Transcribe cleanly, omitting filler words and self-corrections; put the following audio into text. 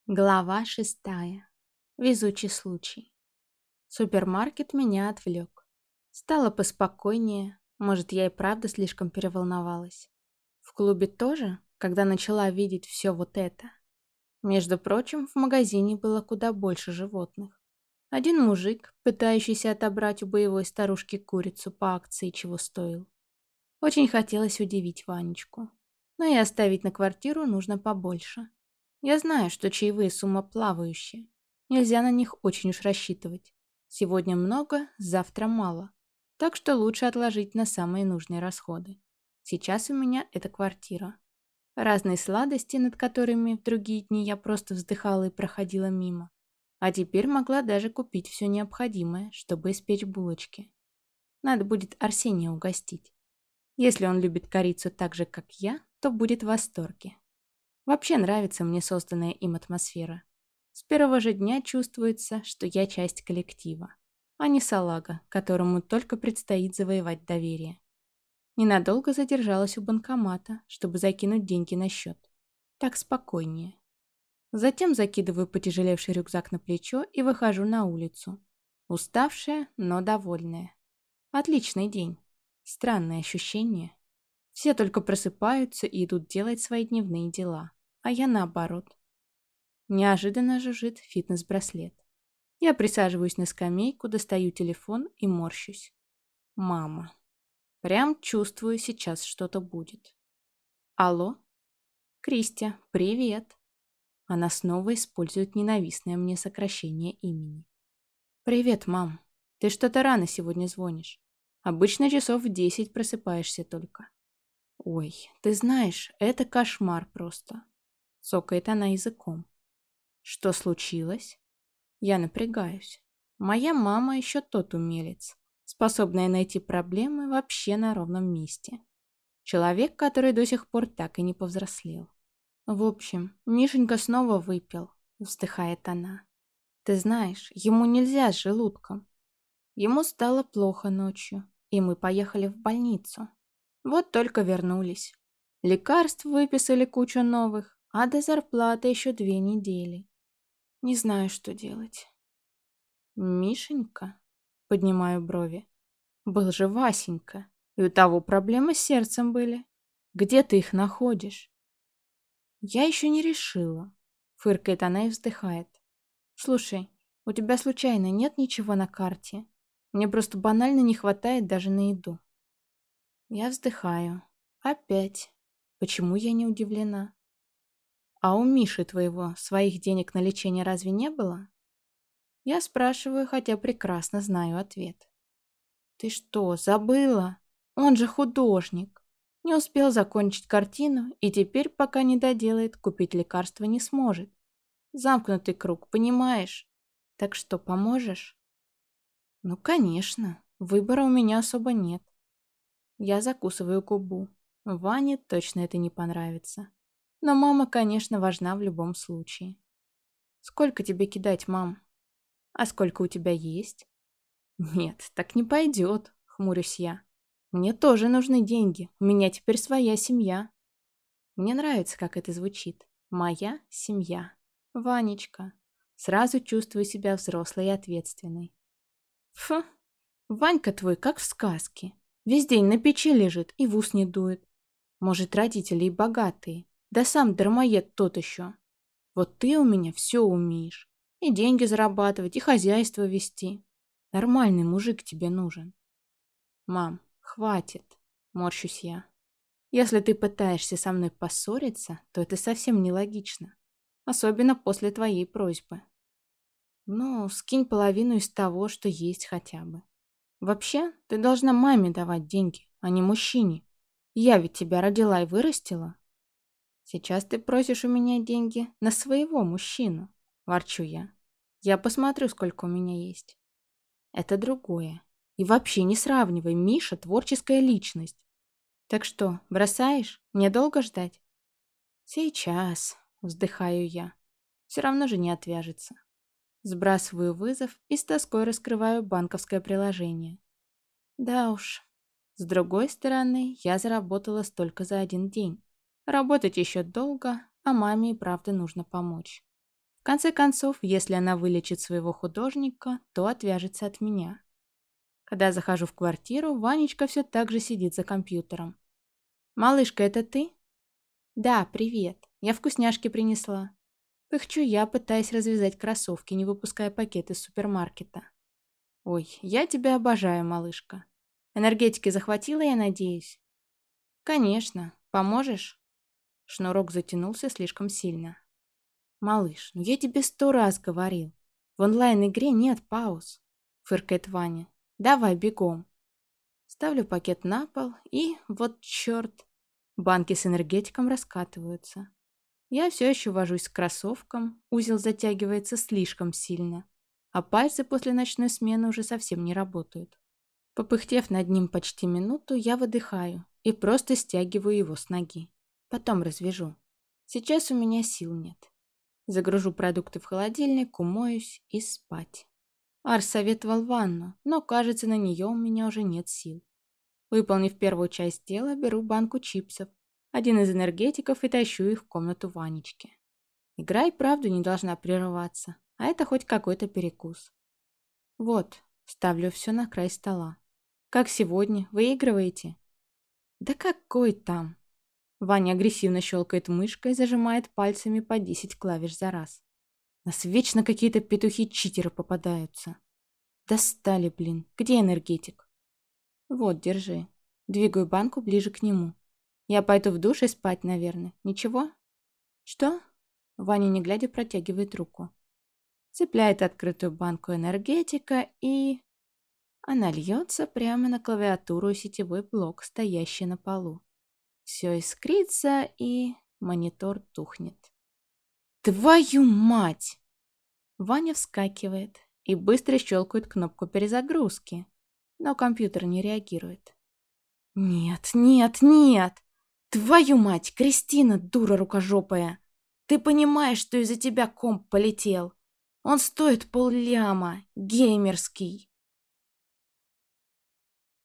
Глава 6. Везучий случай. Супермаркет меня отвлек. Стало поспокойнее, может, я и правда слишком переволновалась. В клубе тоже, когда начала видеть все вот это. Между прочим, в магазине было куда больше животных. Один мужик, пытающийся отобрать у боевой старушки курицу по акции, чего стоил. Очень хотелось удивить Ванечку. Но и оставить на квартиру нужно побольше. Я знаю, что чаевые суммоплавающие. Нельзя на них очень уж рассчитывать. Сегодня много, завтра мало. Так что лучше отложить на самые нужные расходы. Сейчас у меня это квартира. Разные сладости, над которыми в другие дни я просто вздыхала и проходила мимо. А теперь могла даже купить все необходимое, чтобы испечь булочки. Надо будет Арсения угостить. Если он любит корицу так же, как я, то будет в восторге. Вообще нравится мне созданная им атмосфера. С первого же дня чувствуется, что я часть коллектива, а не салага, которому только предстоит завоевать доверие. Ненадолго задержалась у банкомата, чтобы закинуть деньги на счет. Так спокойнее. Затем закидываю потяжелевший рюкзак на плечо и выхожу на улицу. Уставшая, но довольная. Отличный день. Странное ощущение. Все только просыпаются и идут делать свои дневные дела, а я наоборот. Неожиданно жужжит фитнес-браслет. Я присаживаюсь на скамейку, достаю телефон и морщусь. Мама. Прям чувствую, сейчас что-то будет. Алло? Кристия, привет. Она снова использует ненавистное мне сокращение имени. Привет, мам. Ты что-то рано сегодня звонишь. Обычно часов в 10 просыпаешься только. Ой, ты знаешь, это кошмар просто. Цокает она языком. Что случилось? Я напрягаюсь. Моя мама еще тот умелец, способная найти проблемы вообще на ровном месте. Человек, который до сих пор так и не повзрослел. В общем, Мишенька снова выпил, вздыхает она. Ты знаешь, ему нельзя с желудком. Ему стало плохо ночью, и мы поехали в больницу. Вот только вернулись. Лекарств выписали кучу новых, а до зарплаты еще 2 недели. Не знаю, что делать. Мишенька? Поднимаю брови. Был же Васенька. И у того проблемы с сердцем были. Где ты их находишь? Я еще не решила. Фыркает она и вздыхает. Слушай, у тебя случайно нет ничего на карте? Мне просто банально не хватает даже на еду. Я вздыхаю. Опять. Почему я не удивлена? А у Миши твоего своих денег на лечение разве не было? Я спрашиваю, хотя прекрасно знаю ответ. Ты что, забыла? Он же художник. Не успел закончить картину и теперь, пока не доделает, купить лекарства не сможет. Замкнутый круг, понимаешь? Так что, поможешь? Ну, конечно. Выбора у меня особо нет. Я закусываю губу. Ване точно это не понравится. Но мама, конечно, важна в любом случае. Сколько тебе кидать, мам? А сколько у тебя есть? Нет, так не пойдет, хмурюсь я. Мне тоже нужны деньги. У меня теперь своя семья. Мне нравится, как это звучит. Моя семья. Ванечка. Сразу чувствую себя взрослой и ответственной. Фу, Ванька твой как в сказке. Весь день на печи лежит и в ус не дует. Может, родители и богатые. Да сам дармоед тот еще. Вот ты у меня все умеешь. И деньги зарабатывать, и хозяйство вести. Нормальный мужик тебе нужен. Мам, хватит. Морщусь я. Если ты пытаешься со мной поссориться, то это совсем нелогично. Особенно после твоей просьбы. Ну, скинь половину из того, что есть хотя бы. Вообще, ты должна маме давать деньги, а не мужчине. Я ведь тебя родила и вырастила. Сейчас ты просишь у меня деньги на своего мужчину, ворчу я. Я посмотрю, сколько у меня есть. Это другое. И вообще не сравнивай, Миша — творческая личность. Так что, бросаешь? Мне долго ждать? Сейчас, вздыхаю я. Все равно же не отвяжется. Сбрасываю вызов и с тоской раскрываю банковское приложение. Да уж. С другой стороны, я заработала столько за один день. Работать еще долго, а маме и правда нужно помочь. конце концов, если она вылечит своего художника, то отвяжется от меня. Когда захожу в квартиру, Ванечка все так же сидит за компьютером. «Малышка, это ты?» «Да, привет. Я вкусняшки принесла». Пыхчу я, пытаясь развязать кроссовки, не выпуская пакет из супермаркета. «Ой, я тебя обожаю, малышка. Энергетики захватила, я надеюсь?» «Конечно. Поможешь?» Шнурок затянулся слишком сильно. «Малыш, ну я тебе 100 раз говорил. В онлайн-игре нет пауз», — фыркает Ваня. «Давай бегом». Ставлю пакет на пол и, вот черт, банки с энергетиком раскатываются. Я все еще вожусь с кроссовком, узел затягивается слишком сильно, а пальцы после ночной смены уже совсем не работают. Попыхтев над ним почти минуту, я выдыхаю и просто стягиваю его с ноги. Потом развяжу. Сейчас у меня сил нет. Загружу продукты в холодильник, умоюсь и спать. Арс советовал ванну, но, кажется, на нее у меня уже нет сил. Выполнив первую часть дела, беру банку чипсов, один из энергетиков и тащу их в комнату Ванечки. Игра и правда не должна прерываться, а это хоть какой-то перекус. Вот, ставлю все на край стола. Как сегодня, выигрываете? Да какой там? Ваня агрессивно щелкает мышкой и зажимает пальцами по 10 клавиш за раз. Нас вечно какие-то петухи-читеры попадаются. Достали, блин. Где энергетик? Вот, держи. Двигаю банку ближе к нему. Я пойду в душ и спать, наверное. Ничего? Что? Ваня, не глядя, протягивает руку. Цепляет открытую банку энергетика и... Она льется прямо на клавиатуру и сетевой блок, стоящий на полу. Все искрится, и монитор тухнет. «Твою мать!» Ваня вскакивает и быстро щелкает кнопку перезагрузки, но компьютер не реагирует. «Нет, нет, нет! Твою мать, Кристина, дура рукожопая! Ты понимаешь, что из-за тебя комп полетел? Он стоит 500 000, геймерский!»